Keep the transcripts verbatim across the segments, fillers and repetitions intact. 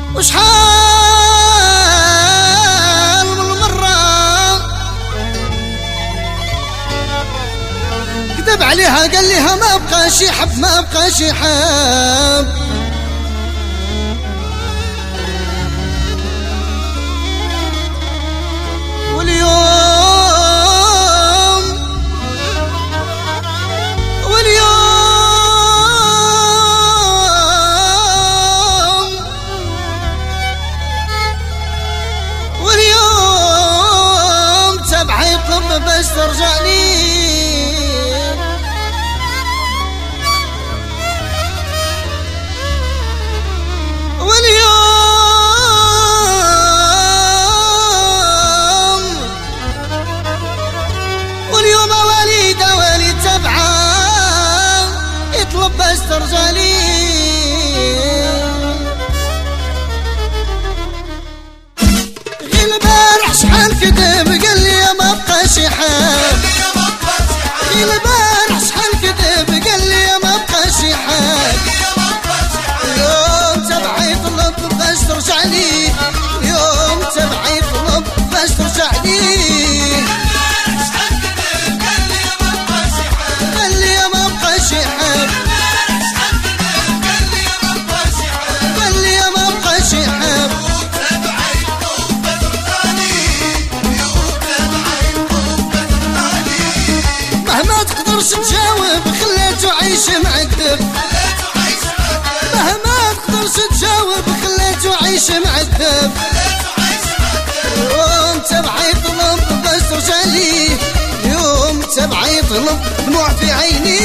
وشحال من مرة كذب عليها قال ليها ما بقاش يحب ما بقاش يحب. واليوم واليوم واليوم تبع يطلب باش ترجع لي. بس ترجع لي. غير البارح شحال كذب قال لي ما بقاش يحب. غير البارح شحال كذب قال لي ما بقاش يحب. يوم تبع يطلب باش ترجع لي. يوم تبع يطلب باش ترجع لي. قال لي ما بقاش يحب. مهما تقدرش تجاوب خليته عايش معذب. مهما تقدرش تجاوب خليته عايش معذب. يوم تبع يطلب باش ترجع لي. يوم تبع يطلب دموع في عيني.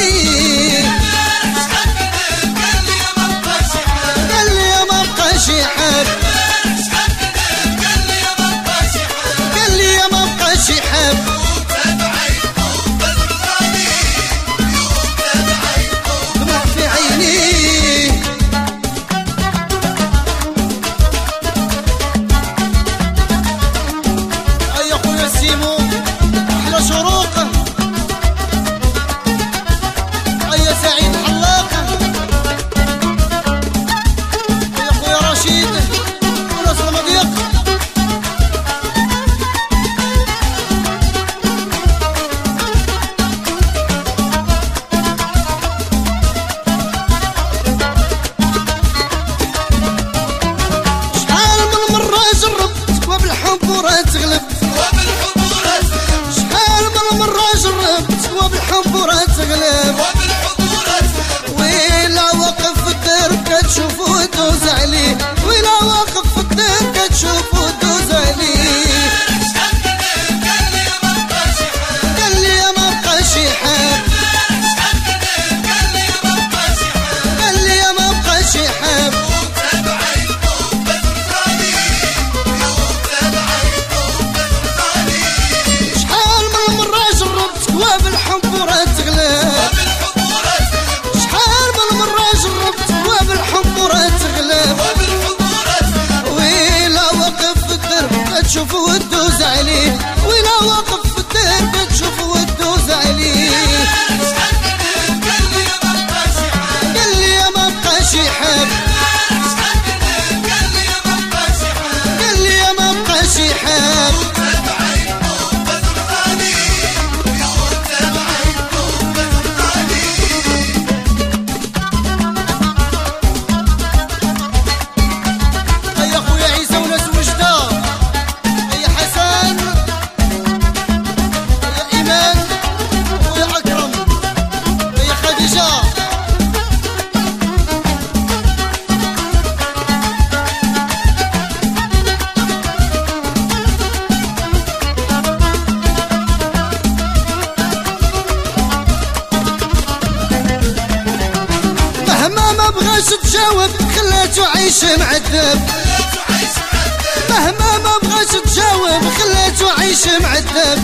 قال لي ما بقاش يحب. قال لي ما بقاش يحب. شحال من مرة جربت وبالحب ورا تغلب. ويلا واقف في الدرب كتشوف ودوز عليه. ويلا واقف في الدرب كتشوف ودوز عليه. قال لي ما بقاش يحب. قال لي ما بقاش يحب. وبالحب ورا تغلب. شحال من مرة جربت وبالحب ورا تغلب. ويلا واقف في الدرب كتشوف ودوز عليه. ويلا واقف في الدرب كتشوف ودوز عليه. قال لي ما بقاش يحب. قال لي ما بقاش يحب. ما بغاش تجاوب خلاته عايش معذب. مهما ما بغاش تجاوب خلاته عايش معذب.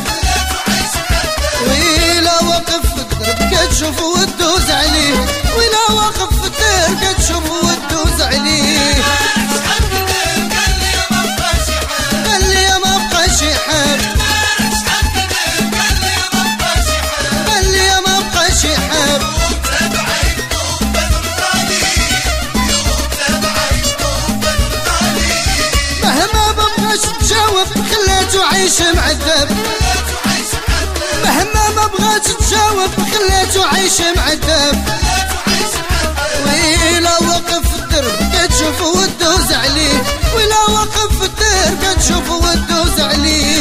ويلا واقف في الدرب كتشوف ودوز عليه. ويلا واقف في الدرب كتشوف ودوز عليه. قال لي ما بقاش يحب. قال لي ما بقاش يحب. خليته عيش معذب مهما ما بغات تجاوب خليته عيش معذب ويلا وقف في الدرب كتشوف وتدوز عليه ويلا وقف في الدرب كتشوف وتدوز عليه